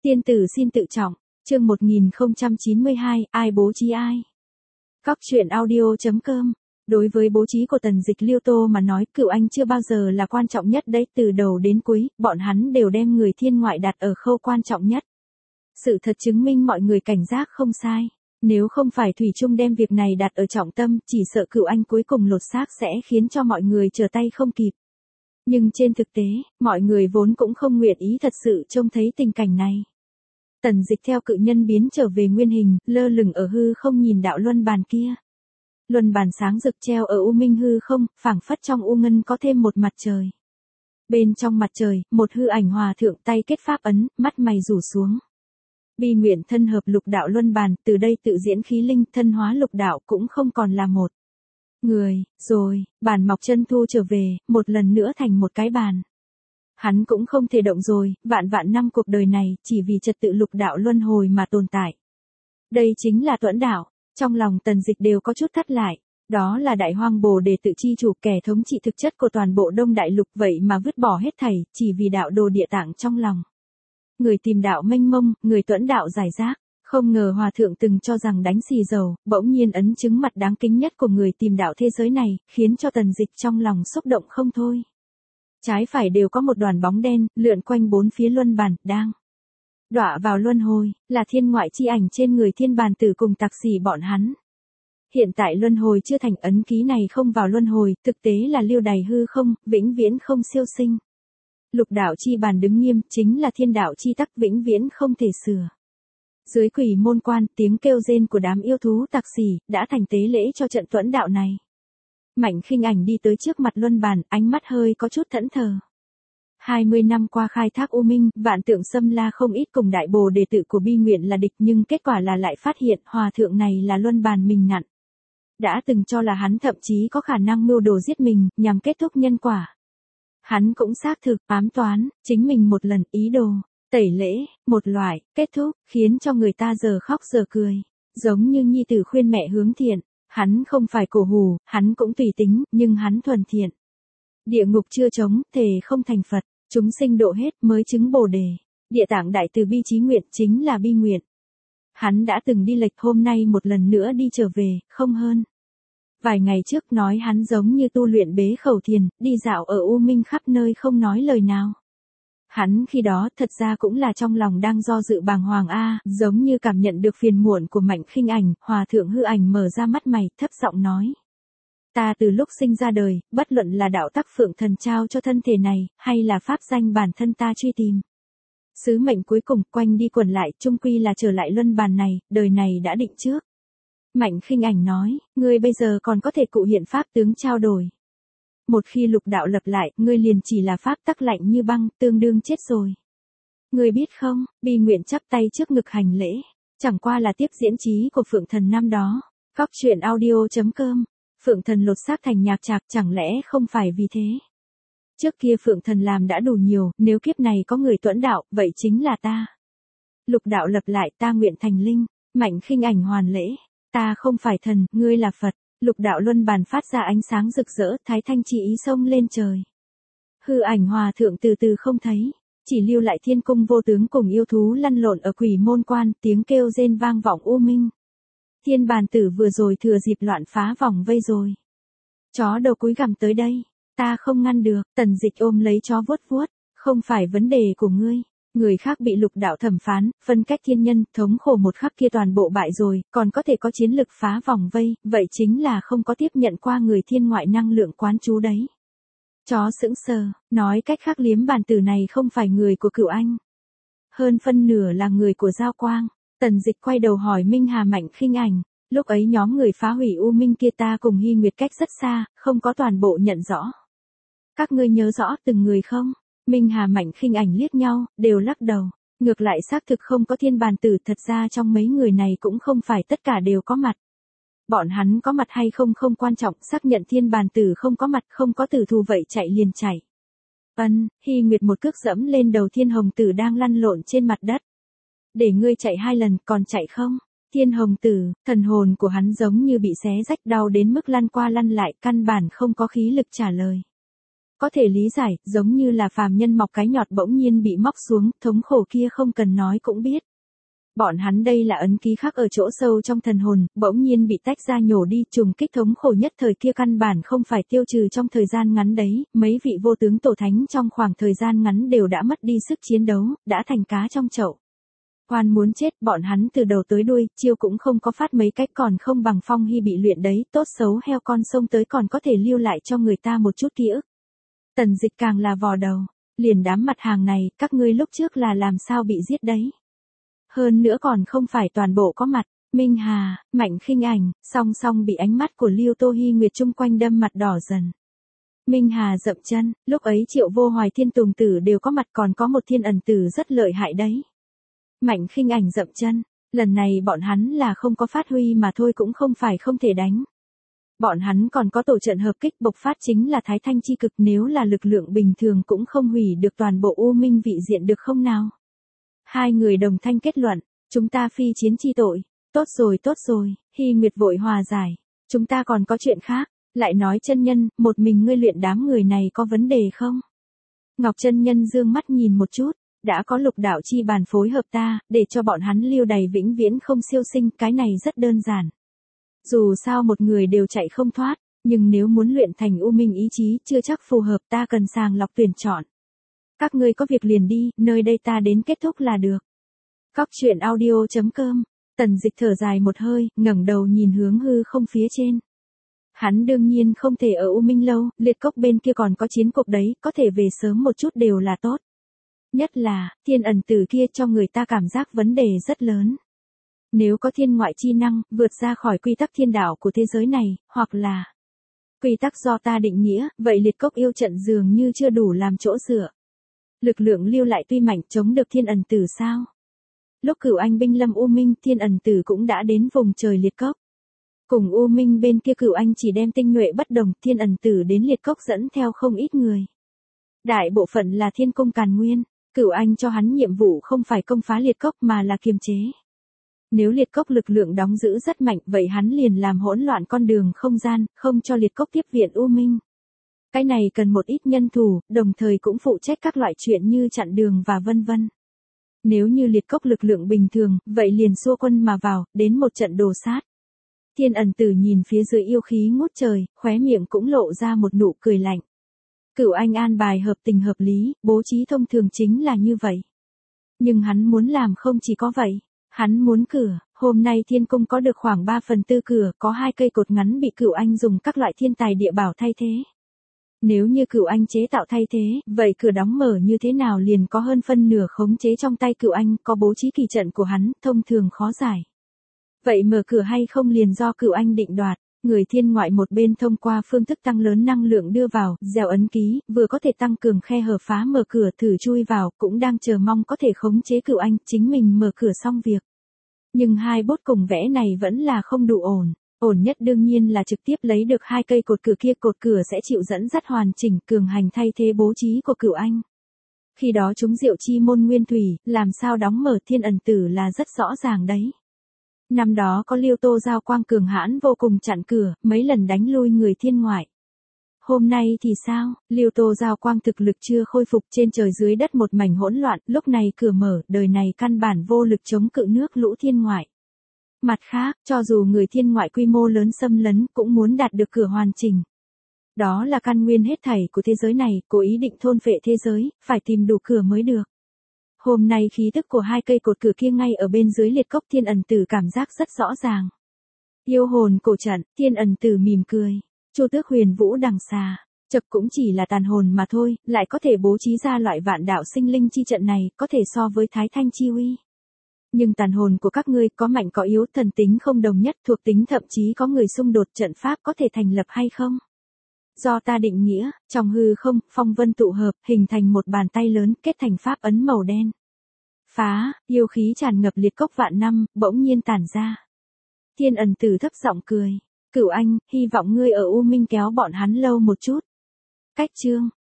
Tiên tử xin tự trọng, chương 1092, ai bố trí ai? Góc truyện audio.com. Đối với bố trí của Tần Dịch Liêu Tô mà nói, cựu anh chưa bao giờ là quan trọng nhất đấy, từ đầu đến cuối, bọn hắn đều đem người thiên ngoại đặt ở khâu quan trọng nhất. Sự thật chứng minh mọi người cảnh giác không sai. Nếu không phải Thủy Trung đem việc này đặt ở trọng tâm, chỉ sợ cựu anh cuối cùng lột xác sẽ khiến cho mọi người trở tay không kịp. Nhưng trên thực tế, mọi người vốn cũng không nguyện ý thật sự trông thấy tình cảnh này. Tần Dịch theo cự nhân biến trở về nguyên hình, lơ lửng ở hư không nhìn đạo luân bàn kia. Luân bàn sáng rực treo ở u minh hư không, phảng phất trong u ngân có thêm một mặt trời. Bên trong mặt trời, một hư ảnh hòa thượng tay kết pháp ấn, mắt mày rủ xuống. Bi nguyện thân hợp lục đạo luân bàn, từ đây tự diễn khí linh, thân hóa lục đạo cũng không còn là một người, rồi, bàn mọc chân thu trở về, một lần nữa thành một cái bàn. Hắn cũng không thể động rồi, vạn vạn năm cuộc đời này, chỉ vì trật tự lục đạo luân hồi mà tồn tại. Đây chính là tuẫn đạo, trong lòng Tần Dịch đều có chút thắt lại, đó là đại hoang bồ đề tự chi chủ, kẻ thống trị thực chất của toàn bộ Đông Đại Lục, vậy mà vứt bỏ hết thảy, chỉ vì đạo đồ địa tạng trong lòng. Người tìm đạo mênh mông, người tuẫn đạo giải rác. Không ngờ hòa thượng từng cho rằng đánh xì dầu, bỗng nhiên ấn chứng mặt đáng kính nhất của người tìm đạo thế giới này, khiến cho Tần Dịch trong lòng xúc động không thôi. Trái phải đều có một đoàn bóng đen, lượn quanh bốn phía luân bàn, đang đọa vào luân hồi, là thiên ngoại chi ảnh trên người thiên bàn tử cùng tặc xì bọn hắn. Hiện tại luân hồi chưa thành, ấn ký này không vào luân hồi, thực tế là liêu đày hư không, vĩnh viễn không siêu sinh. Lục đạo chi bàn đứng nghiêm, chính là thiên đạo chi tắc, vĩnh viễn không thể sửa. Dưới quỷ môn quan, tiếng kêu rên của đám yêu thú tặc xỉ, đã thành tế lễ cho trận tuẫn đạo này. Mạnh Khinh Ảnh đi tới trước mặt luân bàn, ánh mắt hơi có chút thẫn thờ. 20 năm qua khai thác u minh, vạn tượng xâm la không ít cùng đại bồ đề tự của bi nguyện là địch, nhưng kết quả là lại phát hiện hòa thượng này là luân bàn mình nặn. Đã từng cho là hắn thậm chí có khả năng mưu đồ giết mình, nhằm kết thúc nhân quả. Hắn cũng xác thực, ám toán, chính mình một lần, ý đồ tẩy lễ, một loại, kết thúc, khiến cho người ta giờ khóc giờ cười. Giống như nhi tử khuyên mẹ hướng thiện, hắn không phải cổ hủ, hắn cũng tùy tính, nhưng hắn thuần thiện. Địa ngục chưa trống, thề không thành Phật, chúng sinh độ hết mới chứng bồ đề. Địa tạng đại từ bi chí nguyện chính là bi nguyện. Hắn đã từng đi lệch, hôm nay một lần nữa đi trở về, không hơn. Vài ngày trước nói hắn giống như tu luyện bế khẩu thiền, đi dạo ở u minh khắp nơi không nói lời nào. Hắn khi đó thật ra cũng là trong lòng đang do dự bàng hoàng giống như cảm nhận được phiền muộn của Mạnh Khinh Ảnh, hòa thượng hư ảnh mở ra mắt mày, thấp giọng nói. Ta từ lúc sinh ra đời, bất luận là đạo tắc phượng thần trao cho thân thể này, hay là pháp danh bản thân ta truy tìm. Sứ mệnh cuối cùng quanh đi quẩn lại, chung quy là trở lại luân bàn này, đời này đã định trước. Mạnh Khinh Ảnh nói, ngươi bây giờ còn có thể cụ hiện pháp tướng trao đổi. Một khi lục đạo lập lại, ngươi liền chỉ là pháp tắc lạnh như băng, tương đương chết rồi. Ngươi biết không, bi nguyện chắp tay trước ngực hành lễ, chẳng qua là tiếp diễn trí của Phượng Thần năm đó. Góc truyện audio.com. Phượng Thần lột xác thành nhạc trạc, chẳng lẽ không phải vì thế? Trước kia Phượng Thần làm đã đủ nhiều, nếu kiếp này có người tuẫn đạo, vậy chính là ta. Lục đạo lập lại, ta nguyện thành linh. Mạnh Khinh Ảnh hoàn lễ, ta không phải thần, ngươi là Phật. Lục đạo luân bàn phát ra ánh sáng rực rỡ, thái thanh chỉ ý xông lên trời. Hư ảnh hòa thượng từ từ không thấy, chỉ lưu lại thiên cung vô tướng cùng yêu thú lăn lộn ở quỷ môn quan, tiếng kêu rên vang vọng u minh. Thiên bàn tử vừa rồi thừa dịp loạn phá vòng vây rồi. Chó đầu cúi gằm tới đây, ta không ngăn được. Tần Dịch ôm lấy chó vuốt vuốt, không phải vấn đề của ngươi. Người khác bị lục đạo thẩm phán, phân cách thiên nhân, thống khổ một khắc kia toàn bộ bại rồi, còn có thể có chiến lực phá vòng vây, vậy chính là không có tiếp nhận qua người thiên ngoại năng lượng quán trú đấy. Chó sững sờ, nói cách khác liếm bàn tử này không phải người của cửu anh. Hơn phân nửa là người của Giao Quang. Tần Dịch quay đầu hỏi Minh Hà Mạnh Khinh Ảnh, lúc ấy nhóm người phá hủy u minh kia ta cùng Hy Nguyệt cách rất xa, không có toàn bộ nhận rõ. Các ngươi nhớ rõ từng người không? Minh Hà Mạnh Khinh Ảnh liếc nhau, đều lắc đầu. Ngược lại xác thực không có thiên bàn tử, thật ra trong mấy người này cũng không phải tất cả đều có mặt. Bọn hắn có mặt hay không không quan trọng, xác nhận thiên bàn tử không có mặt, không có tử thù vậy chạy liền chạy. Hy Nguyệt một cước dẫm lên đầu thiên hồng tử đang lăn lộn trên mặt đất. Để ngươi chạy 2 lần, còn chạy không? Thiên hồng tử, thần hồn của hắn giống như bị xé rách, đau đến mức lăn qua lăn lại, căn bản không có khí lực trả lời. Có thể lý giải, giống như là phàm nhân mọc cái nhọt bỗng nhiên bị móc xuống, thống khổ kia không cần nói cũng biết. Bọn hắn đây là ấn ký khắc ở chỗ sâu trong thần hồn, bỗng nhiên bị tách ra nhổ đi, trùng kích thống khổ nhất thời kia căn bản không phải tiêu trừ trong thời gian ngắn đấy, mấy vị vô tướng tổ thánh trong khoảng thời gian ngắn đều đã mất đi sức chiến đấu, đã thành cá trong chậu. Quan muốn chết, bọn hắn từ đầu tới đuôi, chiêu cũng không có phát mấy cách, còn không bằng Phong Hy bị luyện đấy, tốt xấu heo con sông tới còn có thể lưu lại cho người ta một chút ký ức. Tần Dịch càng là vò đầu, liền đám mặt hàng này, các ngươi lúc trước là làm sao bị giết đấy. Hơn nữa còn không phải toàn bộ có mặt, Minh Hà, Mạnh Khinh Ảnh, song song bị ánh mắt của Liêu Tô Hi Nguyệt chung quanh đâm mặt đỏ dần. Minh Hà dậm chân, lúc ấy Triệu Vô Hoài Thiên Tùng Tử đều có mặt, còn có một Thiên Ẩn Tử rất lợi hại đấy. Mạnh Khinh Ảnh dậm chân, lần này bọn hắn là không có phát huy mà thôi, cũng không phải không thể đánh. Bọn hắn còn có tổ trận hợp kích bộc phát, chính là Thái Thanh chi cực, nếu là lực lượng bình thường cũng không hủy được toàn bộ U Minh vị diện được không nào. Hai người đồng thanh kết luận, chúng ta phi chiến chi tội, tốt rồi, Hi Nguyệt vội hòa giải, chúng ta còn có chuyện khác, lại nói chân nhân, một mình ngươi luyện đám người này có vấn đề không? Ngọc chân nhân dương mắt nhìn một chút, đã có lục đạo chi bàn phối hợp ta, để cho bọn hắn lưu đày vĩnh viễn không siêu sinh, cái này rất đơn giản. Dù sao một người đều chạy không thoát, nhưng nếu muốn luyện thành U Minh ý chí chưa chắc phù hợp, ta cần sàng lọc tuyển chọn. Các ngươi có việc liền đi, nơi đây ta đến kết thúc là được. Cóc truyện audio.com, Tần Dịch thở dài một hơi, ngẩng đầu nhìn hướng hư không phía trên. Hắn đương nhiên không thể ở U Minh lâu, liệt cốc bên kia còn có chiến cuộc đấy, có thể về sớm một chút đều là tốt. Nhất là, Thiên Ẩn Tử kia cho người ta cảm giác vấn đề rất lớn. Nếu có thiên ngoại chi năng, vượt ra khỏi quy tắc thiên đạo của thế giới này, hoặc là quy tắc do ta định nghĩa, vậy liệt cốc yêu trận dường như chưa đủ làm chỗ dựa. Lực lượng lưu lại tuy mạnh, chống được Thiên Ẩn Tử sao? Lúc Cửu Anh binh lâm U Minh, Thiên Ẩn Tử cũng đã đến vùng trời liệt cốc. Cùng U Minh bên kia Cửu Anh chỉ đem tinh nhuệ bất đồng, Thiên Ẩn Tử đến liệt cốc dẫn theo không ít người. Đại bộ phận là thiên cung càn nguyên, Cửu Anh cho hắn nhiệm vụ không phải công phá liệt cốc mà là kiềm chế. Nếu liệt cốc lực lượng đóng giữ rất mạnh, vậy hắn liền làm hỗn loạn con đường không gian, không cho liệt cốc tiếp viện U Minh. Cái này cần một ít nhân thủ, đồng thời cũng phụ trách các loại chuyện như chặn đường và vân vân. Nếu như liệt cốc lực lượng bình thường, vậy liền xua quân mà vào, đến một trận đồ sát. Thiên Ẩn Tử nhìn phía dưới yêu khí ngút trời, khóe miệng cũng lộ ra một nụ cười lạnh. Cửu Anh an bài hợp tình hợp lý, bố trí thông thường chính là như vậy. Nhưng hắn muốn làm không chỉ có vậy. Hắn muốn cửa, hôm nay thiên cung có được khoảng 3/4 cửa, có 2 cây cột ngắn bị Cửu Anh dùng các loại thiên tài địa bảo thay thế. Nếu như Cửu Anh chế tạo thay thế, vậy cửa đóng mở như thế nào liền có hơn phân nửa khống chế trong tay Cửu Anh, có bố trí kỳ trận của hắn, thông thường khó giải. Vậy mở cửa hay không liền do Cửu Anh định đoạt, người thiên ngoại một bên thông qua phương thức tăng lớn năng lượng đưa vào, gieo ấn ký, vừa có thể tăng cường khe hở phá mở cửa thử chui vào, cũng đang chờ mong có thể khống chế Cửu Anh, chính mình mở cửa xong việc. Nhưng hai bốt cùng vẽ này vẫn là không đủ ổn. Ổn nhất đương nhiên là trực tiếp lấy được 2 cây cột cửa kia, cột cửa sẽ chịu dẫn dắt hoàn chỉnh, cường hành thay thế bố trí của Cửu Anh. Khi đó chúng diệu chi môn nguyên thủy, làm sao đóng mở Thiên Ẩn Tử là rất rõ ràng đấy. Năm đó có Liêu Tô giao quang cường hãn vô cùng chặn cửa, mấy lần đánh lui người thiên ngoại. Hôm nay thì sao, Liêu Tô giao quang thực lực chưa khôi phục, trên trời dưới đất một mảnh hỗn loạn, lúc này cửa mở, đời này căn bản vô lực chống cự nước lũ thiên ngoại. Mặt khác, cho dù người thiên ngoại quy mô lớn xâm lấn, cũng muốn đạt được cửa hoàn chỉnh. Đó là căn nguyên hết thảy của thế giới này, cố ý định thôn phệ thế giới, phải tìm đủ cửa mới được. Hôm nay khí tức của 2 cây cột cửa kia ngay ở bên dưới liệt cốc, Thiên Ẩn Tử cảm giác rất rõ ràng. Yêu hồn cổ trận, Thiên Ẩn Tử mỉm cười. Chu Tước Huyền Vũ đằng xà, chật cũng chỉ là tàn hồn mà thôi, lại có thể bố trí ra loại vạn đạo sinh linh chi trận này, có thể so với Thái Thanh chi uy. Nhưng tàn hồn của các ngươi có mạnh có yếu, thần tính không đồng nhất, thuộc tính thậm chí có người xung đột, trận pháp có thể thành lập hay không? Do ta định nghĩa, trong hư không, phong vân tụ hợp, hình thành một bàn tay lớn, kết thành pháp ấn màu đen. Phá, yêu khí tràn ngập liệt cốc vạn năm, bỗng nhiên tản ra. Thiên Ẩn Tử thấp giọng cười. Cửu Anh, hy vọng ngươi ở U Minh kéo bọn hắn lâu một chút. Cách chương.